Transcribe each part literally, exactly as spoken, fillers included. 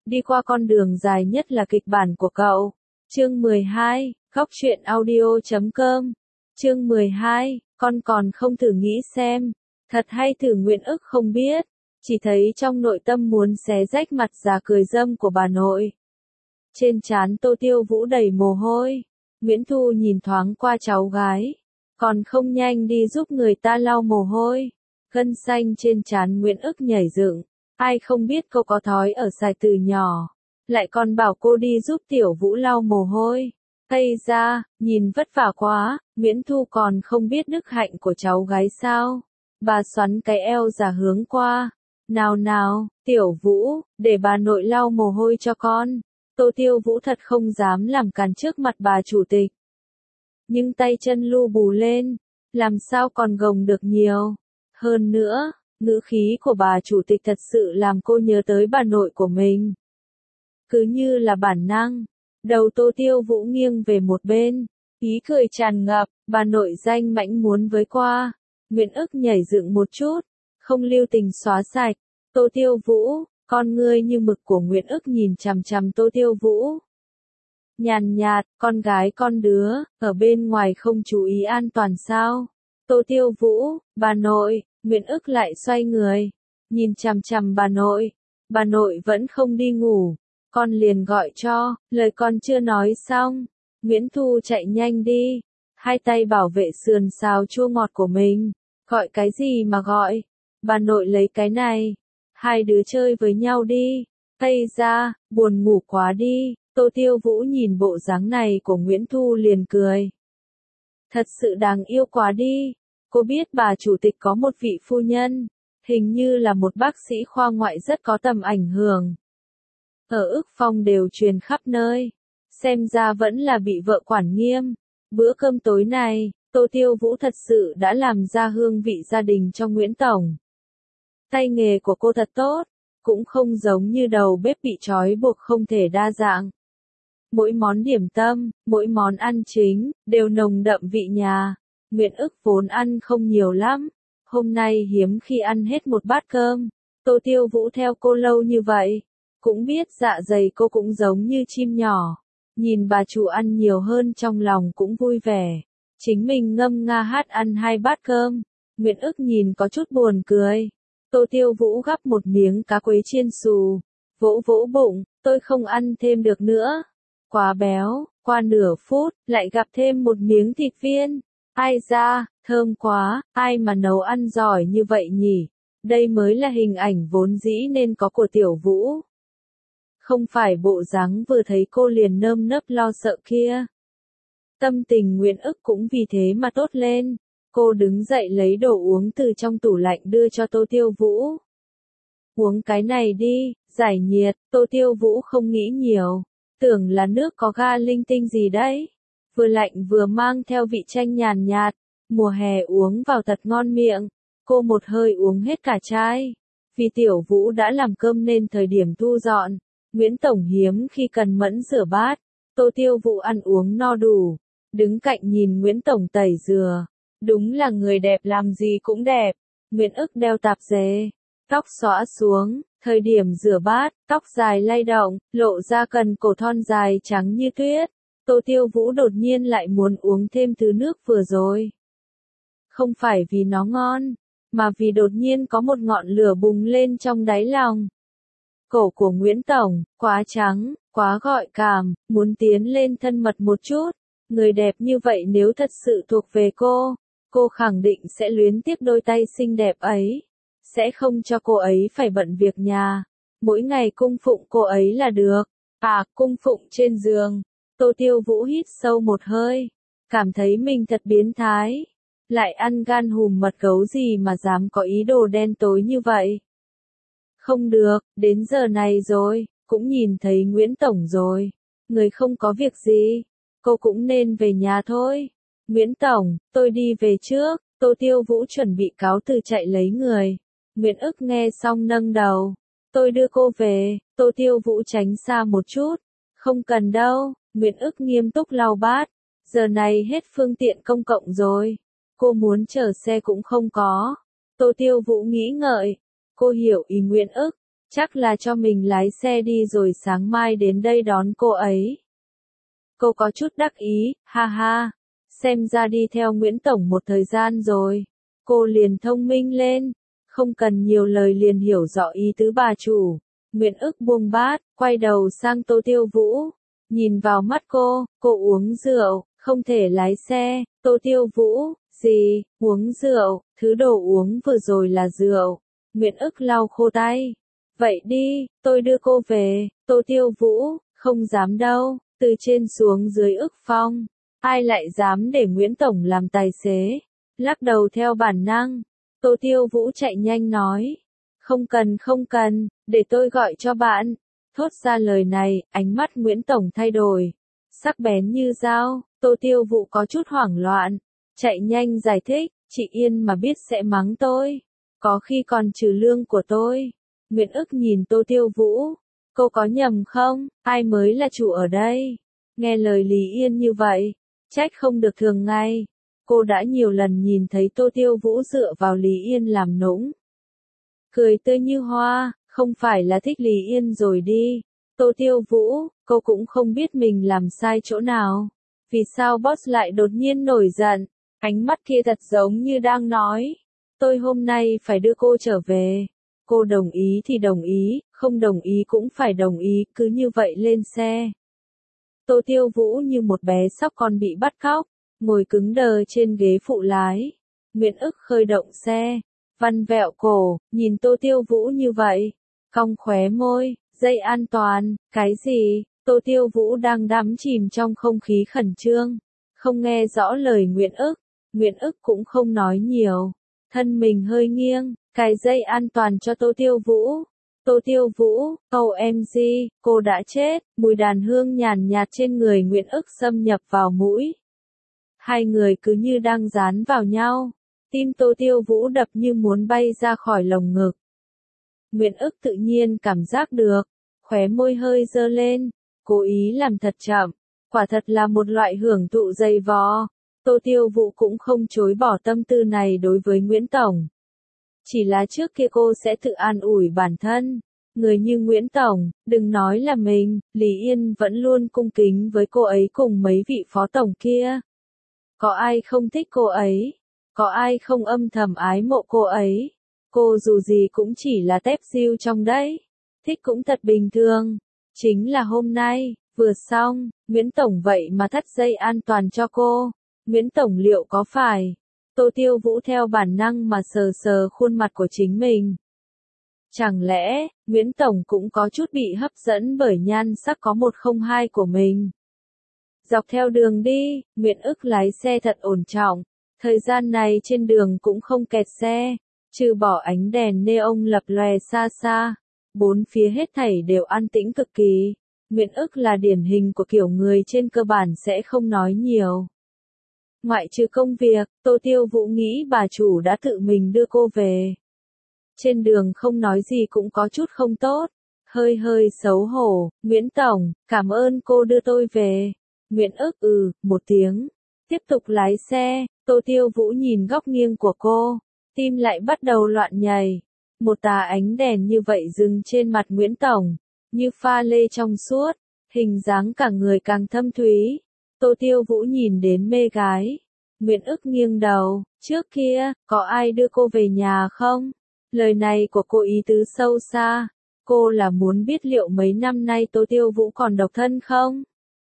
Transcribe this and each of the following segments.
đi qua con đường dài nhất là kịch bản của cậu. Chương mười hai, Góc truyện audio chấm com. Chương mười hai, con còn không thử nghĩ xem, thật hay thử. Nguyễn ức không biết, chỉ thấy trong nội tâm muốn xé rách mặt già cười dâm của bà nội. Trên trán Tô Tiêu Vũ đầy mồ hôi, Nguyễn Thu nhìn thoáng qua cháu gái, còn không nhanh đi giúp người ta lau mồ hôi. Gân xanh trên trán Nguyễn ức nhảy dựng, ai không biết cô có thói ở xài từ nhỏ, lại còn bảo cô đi giúp Tiểu Vũ lau mồ hôi. Ây da, nhìn vất vả quá, Nguyễn Thu còn không biết đức hạnh của cháu gái sao. Bà xoắn cái eo già hướng qua. Nào nào, Tiểu Vũ, để bà nội lau mồ hôi cho con. Tô Tiêu Vũ thật không dám làm càn trước mặt bà chủ tịch. Nhưng tay chân lu bù lên, làm sao còn gồng được nhiều. Hơn nữa, ngữ khí của bà chủ tịch thật sự làm cô nhớ tới bà nội của mình. Cứ như là bản năng, đầu Tô Tiêu Vũ nghiêng về một bên, ý cười tràn ngập, bà nội danh mãnh muốn với qua. Nguyễn ức nhảy dựng một chút, không lưu tình xóa sạch. Tô Tiêu Vũ, con ngươi như mực của Nguyễn ức nhìn chằm chằm Tô Tiêu Vũ. Nhàn nhạt, con gái con đứa, ở bên ngoài không chú ý an toàn sao? Tô Tiêu Vũ, bà nội. Nguyễn ức lại xoay người, nhìn chằm chằm bà nội. Bà nội vẫn không đi ngủ, con liền gọi cho, lời con chưa nói xong. Nguyễn Thu chạy nhanh đi, hai tay bảo vệ sườn xào chua ngọt của mình. Gọi cái gì mà gọi? Bà nội lấy cái này. Hai đứa chơi với nhau đi. Ây da, buồn ngủ quá đi. Tô Tiêu Vũ nhìn bộ dáng này của Nguyễn Thu liền cười. Thật sự đáng yêu quá đi. Cô biết bà chủ tịch có một vị phu nhân, hình như là một bác sĩ khoa ngoại rất có tầm ảnh hưởng. Ở Ức Phong đều truyền khắp nơi, xem ra vẫn là bị vợ quản nghiêm. Bữa cơm tối này, Tô Tiêu Vũ thật sự đã làm ra hương vị gia đình cho Nguyễn Tổng. Tay nghề của cô thật tốt, cũng không giống như đầu bếp bị trói buộc không thể đa dạng. Mỗi món điểm tâm, mỗi món ăn chính, đều nồng đậm vị nhà. Nguyễn ức vốn ăn không nhiều lắm, hôm nay hiếm khi ăn hết một bát cơm. Tô Tiêu Vũ theo cô lâu như vậy, cũng biết dạ dày cô cũng giống như chim nhỏ. Nhìn bà chủ ăn nhiều hơn trong lòng cũng vui vẻ. Chính mình ngâm nga hát ăn hai bát cơm. Nguyễn ức nhìn có chút buồn cười. Tô Tiêu Vũ gắp một miếng cá quấy chiên xù, vỗ vỗ bụng, tôi không ăn thêm được nữa. Quá béo. Qua nửa phút, lại gặp thêm một miếng thịt viên. Ai da, thơm quá, ai mà nấu ăn giỏi như vậy nhỉ? Đây mới là hình ảnh vốn dĩ nên có của Tiểu Vũ. Không phải bộ dáng vừa thấy cô liền nơm nớp lo sợ kia. Tâm tình Nguyễn ức cũng vì thế mà tốt lên. Cô đứng dậy lấy đồ uống từ trong tủ lạnh đưa cho Tô Tiêu Vũ. Uống cái này đi, giải nhiệt. Tô Tiêu Vũ không nghĩ nhiều, tưởng là nước có ga linh tinh gì đấy. Vừa lạnh vừa mang theo vị chanh nhàn nhạt, mùa hè uống vào thật ngon miệng. Cô một hơi uống hết cả chai. Vì Tiểu Vũ đã làm cơm nên thời điểm thu dọn, Nguyễn Tổng hiếm khi cần mẫn rửa bát. Tô Tiêu Vũ ăn uống no đủ, đứng cạnh nhìn Nguyễn Tổng tẩy dừa. Đúng là người đẹp làm gì cũng đẹp. Nguyễn ức đeo tạp dề, tóc xõa xuống, thời điểm rửa bát, tóc dài lay động, lộ ra cần cổ thon dài trắng như tuyết. Tô Tiêu Vũ đột nhiên lại muốn uống thêm thứ nước vừa rồi. Không phải vì nó ngon, mà vì đột nhiên có một ngọn lửa bùng lên trong đáy lòng. Cổ của Nguyễn Tổng, quá trắng, quá gợi cảm, muốn tiến lên thân mật một chút. Người đẹp như vậy nếu thật sự thuộc về cô, cô khẳng định sẽ luyến tiếc đôi tay xinh đẹp ấy. Sẽ không cho cô ấy phải bận việc nhà. Mỗi ngày cung phụng cô ấy là được. À, cung phụng trên giường. Tô Tiêu Vũ hít sâu một hơi, cảm thấy mình thật biến thái. Lại ăn gan hùm mật gấu gì mà dám có ý đồ đen tối như vậy. Không được, đến giờ này rồi, cũng nhìn thấy Nguyễn Tổng rồi. Người không có việc gì, cô cũng nên về nhà thôi. Nguyễn Tổng, tôi đi về trước. Tô Tiêu Vũ chuẩn bị cáo từ chạy lấy người. Nguyễn ức nghe xong nâng đầu. Tôi đưa cô về. Tô Tiêu Vũ tránh xa một chút. Không cần đâu. Nguyễn ức nghiêm túc lau bát. Giờ này hết phương tiện công cộng rồi. Cô muốn chờ xe cũng không có. Tô Tiêu Vũ nghĩ ngợi. Cô hiểu ý Nguyễn ức. Chắc là cho mình lái xe đi rồi sáng mai đến đây đón cô ấy. Cô có chút đắc ý, ha ha. Xem ra đi theo Nguyễn Tổng một thời gian rồi. Cô liền thông minh lên. Không cần nhiều lời liền hiểu rõ ý tứ bà chủ. Nguyễn ức buông bát, quay đầu sang Tô Tiêu Vũ. Nhìn vào mắt cô, cô uống rượu, không thể lái xe. Tô Tiêu Vũ, gì, uống rượu, thứ đồ uống vừa rồi là rượu. Nguyễn ức lau khô tay. Vậy đi, tôi đưa cô về. Tô Tiêu Vũ, không dám đâu, từ trên xuống dưới ức phong. Ai lại dám để Nguyễn Tổng làm tài xế? Lắc đầu theo bản năng. Tô Tiêu Vũ chạy nhanh nói. Không cần không cần, để tôi gọi cho bạn. Thốt ra lời này, ánh mắt Nguyễn Tổng thay đổi. Sắc bén như dao, Tô Tiêu Vũ có chút hoảng loạn. Chạy nhanh giải thích, chị Yên mà biết sẽ mắng tôi. Có khi còn trừ lương của tôi. Nguyễn ức nhìn Tô Tiêu Vũ. Cô có nhầm không? Ai mới là chủ ở đây? Nghe lời Lý Yên như vậy, trách không được thường ngày. Cô đã nhiều lần nhìn thấy Tô Tiêu Vũ dựa vào Lý Yên làm nũng. Cười tươi như hoa, không phải là thích Lý Yên rồi đi. Tô Tiêu Vũ, cô cũng không biết mình làm sai chỗ nào. Vì sao boss lại đột nhiên nổi giận? Ánh mắt kia thật giống như đang nói. Tôi hôm nay phải đưa cô trở về. Cô đồng ý thì đồng ý, không đồng ý cũng phải đồng ý, cứ như vậy lên xe. Tô Tiêu Vũ như một bé sóc con bị bắt cóc, ngồi cứng đờ trên ghế phụ lái. Nguyễn ức khơi động xe, văn vẹo cổ, nhìn Tô Tiêu Vũ như vậy, cong khóe môi, dây an toàn, cái gì? Tô Tiêu Vũ đang đắm chìm trong không khí khẩn trương, không nghe rõ lời Nguyễn ức. Nguyễn ức cũng không nói nhiều, thân mình hơi nghiêng, cài dây an toàn cho Tô Tiêu Vũ. Tô Tiêu Vũ, câu em giê, cô đã chết, mùi đàn hương nhàn nhạt trên người Nguyễn ức xâm nhập vào mũi. Hai người cứ như đang dán vào nhau, tim Tô Tiêu Vũ đập như muốn bay ra khỏi lồng ngực. Nguyễn ức tự nhiên cảm giác được, khóe môi hơi dơ lên, cố ý làm thật chậm, quả thật là một loại hưởng thụ dày vò. Tô Tiêu Vũ cũng không chối bỏ tâm tư này đối với Nguyễn Tổng. Chỉ là trước kia cô sẽ tự an ủi bản thân. Người như Nguyễn Tổng, đừng nói là mình, Lý Yên vẫn luôn cung kính với cô ấy cùng mấy vị phó tổng kia. Có ai không thích cô ấy? Có ai không âm thầm ái mộ cô ấy? Cô dù gì cũng chỉ là tép diêu trong đấy. Thích cũng thật bình thường. Chính là hôm nay, vừa xong, Nguyễn Tổng vậy mà thắt dây an toàn cho cô. Nguyễn Tổng liệu có phải? Tô Tiêu Vũ theo bản năng mà sờ sờ khuôn mặt của chính mình. Chẳng lẽ, Nguyễn Tổng cũng có chút bị hấp dẫn bởi nhan sắc có một không hai của mình? Dọc theo đường đi, Nguyễn ức lái xe thật ổn trọng. Thời gian này trên đường cũng không kẹt xe, trừ bỏ ánh đèn neon lập lòe xa xa. Bốn phía hết thảy đều an tĩnh cực kỳ. Nguyễn ức là điển hình của kiểu người trên cơ bản sẽ không nói nhiều. Ngoại trừ công việc, Tô Tiêu Vũ nghĩ bà chủ đã tự mình đưa cô về. Trên đường không nói gì cũng có chút không tốt. Hơi hơi xấu hổ, Nguyễn Tổng, cảm ơn cô đưa tôi về. Nguyễn ức ừ, một tiếng. Tiếp tục lái xe, Tô Tiêu Vũ nhìn góc nghiêng của cô. Tim lại bắt đầu loạn nhảy. Một tà ánh đèn như vậy dừng trên mặt Nguyễn Tổng. Như pha lê trong suốt. Hình dáng cả người càng thâm thúy. Tô Tiêu Vũ nhìn đến mê gái. Nguyễn ức nghiêng đầu, trước kia, có ai đưa cô về nhà không? Lời này của cô ý tứ sâu xa. Cô là muốn biết liệu mấy năm nay Tô Tiêu Vũ còn độc thân không?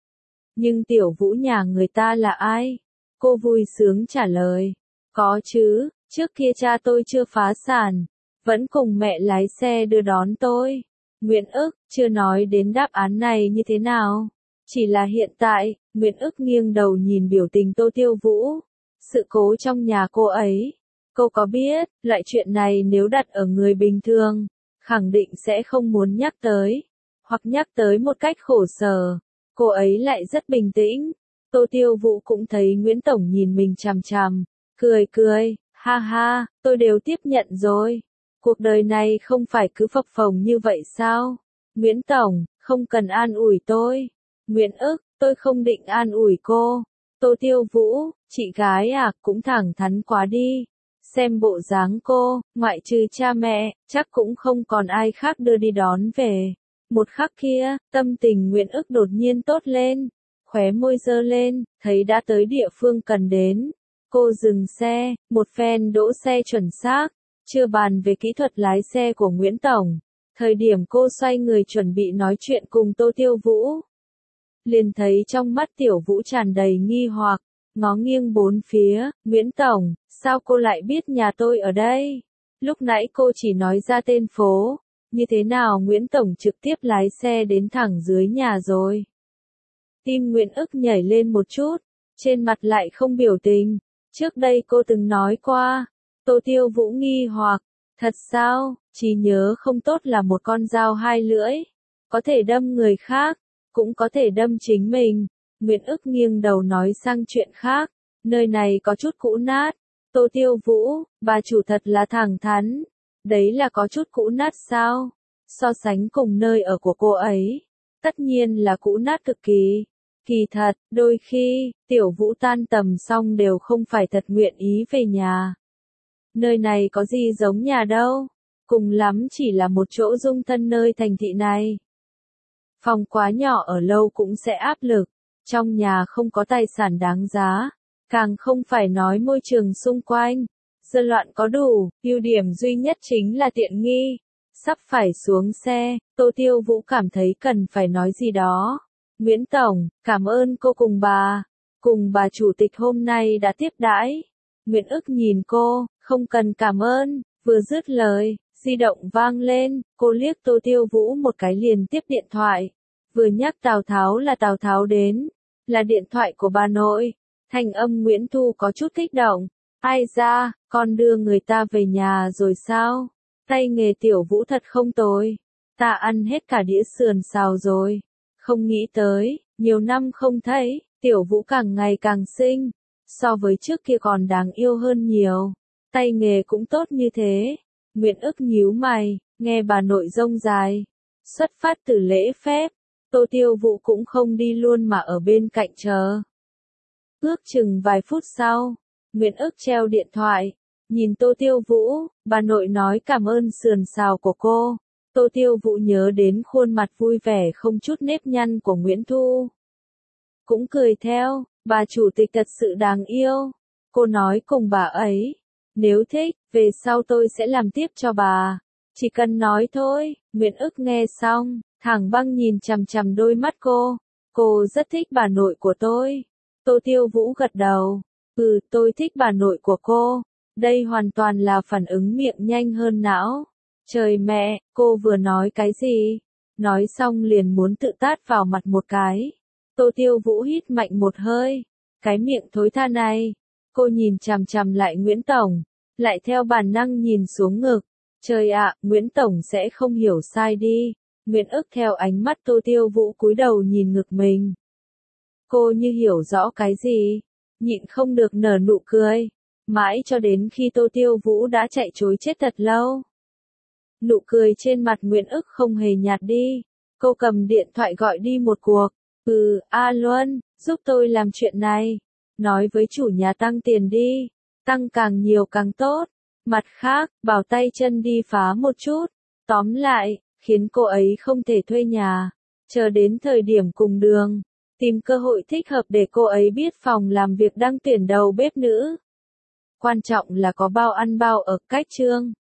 Nhưng Tiểu Vũ nhà người ta là ai? Cô vui sướng trả lời. Có chứ, trước kia cha tôi chưa phá sản. Vẫn cùng mẹ lái xe đưa đón tôi. Nguyễn ức, chưa nói đến đáp án này như thế nào? Chỉ là hiện tại, Nguyễn ức nghiêng đầu nhìn biểu tình Tô Tiêu Vũ. Sự cố trong nhà cô ấy. Cô có biết, loại chuyện này nếu đặt ở người bình thường, khẳng định sẽ không muốn nhắc tới. Hoặc nhắc tới một cách khổ sở. Cô ấy lại rất bình tĩnh. Tô Tiêu Vũ cũng thấy Nguyễn Tổng nhìn mình chằm chằm. Cười cười, ha ha, tôi đều tiếp nhận rồi. Cuộc đời này không phải cứ phập phồng như vậy sao? Nguyễn Tổng, không cần an ủi tôi. Nguyễn ức, tôi không định an ủi cô. Tô Tiêu Vũ, chị gái à, cũng thẳng thắn quá đi. Xem bộ dáng cô, ngoại trừ cha mẹ, chắc cũng không còn ai khác đưa đi đón về. Một khắc kia, tâm tình Nguyễn Ức đột nhiên tốt lên, khóe môi giơ lên, thấy đã tới địa phương cần đến. Cô dừng xe, một phen đỗ xe chuẩn xác, chưa bàn về kỹ thuật lái xe của Nguyễn Tổng. Thời điểm cô xoay người chuẩn bị nói chuyện cùng Tô Tiêu Vũ, liền thấy trong mắt Tiểu Vũ tràn đầy nghi hoặc, ngó nghiêng bốn phía, Nguyễn Tổng, sao cô lại biết nhà tôi ở đây? Lúc nãy cô chỉ nói ra tên phố, như thế nào Nguyễn Tổng trực tiếp lái xe đến thẳng dưới nhà rồi? Tim Nguyễn Ức nhảy lên một chút, trên mặt lại không biểu tình, trước đây cô từng nói qua. Tô Tiêu Vũ nghi hoặc, thật sao, trí nhớ không tốt là một con dao hai lưỡi, có thể đâm người khác, cũng có thể đâm chính mình. Nguyễn Ức nghiêng đầu nói sang chuyện khác, nơi này có chút cũ nát. Tô Tiêu Vũ, bà chủ thật là thẳng thắn, đấy là có chút cũ nát sao? So sánh cùng nơi ở của cô ấy, tất nhiên là cũ nát cực kỳ. Kỳ thật, đôi khi, Tiểu Vũ tan tầm xong đều không phải thật nguyện ý về nhà. Nơi này có gì giống nhà đâu, cùng lắm chỉ là một chỗ dung thân nơi thành thị này. Phòng quá nhỏ ở lâu cũng sẽ áp lực, trong nhà không có tài sản đáng giá, càng không phải nói môi trường xung quanh. Dân loạn có đủ, ưu điểm duy nhất chính là tiện nghi. Sắp phải xuống xe, Tô Tiêu Vũ cảm thấy cần phải nói gì đó. Nguyễn Tổng, cảm ơn cô cùng bà, cùng bà chủ tịch hôm nay đã tiếp đãi. Nguyễn Ức nhìn cô, không cần cảm ơn, vừa dứt lời, di động vang lên, cô liếc Tô Tiêu Vũ một cái liền tiếp điện thoại. Vừa nhắc Tào Tháo là Tào Tháo đến, là điện thoại của bà nội. Thanh âm Nguyễn Thu có chút kích động. Ai ra, con đưa người ta về nhà rồi sao? Tay nghề Tiểu Vũ thật không tồi. Ta ăn hết cả đĩa sườn xào rồi. Không nghĩ tới, nhiều năm không thấy, Tiểu Vũ càng ngày càng xinh. So với trước kia còn đáng yêu hơn nhiều. Tay nghề cũng tốt như thế. Nguyễn Ức nhíu mày, nghe bà nội rông dài. Xuất phát từ lễ phép, Tô Tiêu Vũ cũng không đi luôn mà ở bên cạnh chờ. Ước chừng vài phút sau, Nguyễn Ức treo điện thoại, nhìn Tô Tiêu Vũ, bà nội nói cảm ơn sườn xào của cô. Tô Tiêu Vũ nhớ đến khuôn mặt vui vẻ không chút nếp nhăn của Nguyễn Thu. Cũng cười theo, bà chủ tịch thật sự đáng yêu. Cô nói cùng bà ấy, nếu thích, về sau tôi sẽ làm tiếp cho bà. Chỉ cần nói thôi. Nguyễn Ức nghe xong, thẳng băng nhìn chằm chằm đôi mắt cô. Cô rất thích bà nội của tôi. Tô Tiêu Vũ gật đầu. Ừ, tôi thích bà nội của cô. Đây hoàn toàn là phản ứng miệng nhanh hơn não. Trời mẹ, cô vừa nói cái gì? Nói xong liền muốn tự tát vào mặt một cái. Tô Tiêu Vũ hít mạnh một hơi. Cái miệng thối tha này. Cô nhìn chằm chằm lại Nguyễn Tổng, lại theo bản năng nhìn xuống ngực. Trời ạ, Nguyễn Tổng sẽ không hiểu sai đi. Nguyễn Ức theo ánh mắt Tô Tiêu Vũ cúi đầu nhìn ngực mình. Cô như hiểu rõ cái gì, nhịn không được nở nụ cười, mãi cho đến khi Tô Tiêu Vũ đã chạy trối chết thật lâu. Nụ cười trên mặt Nguyễn Ức không hề nhạt đi, cô cầm điện thoại gọi đi một cuộc. Ừ, A Luân, giúp tôi làm chuyện này, nói với chủ nhà tăng tiền đi, tăng càng nhiều càng tốt. Mặt khác, bảo tay chân đi phá một chút, tóm lại, khiến cô ấy không thể thuê nhà, chờ đến thời điểm cùng đường, tìm cơ hội thích hợp để cô ấy biết phòng làm việc đang tuyển đầu bếp nữ. Quan trọng là có bao ăn bao ở, cách chương.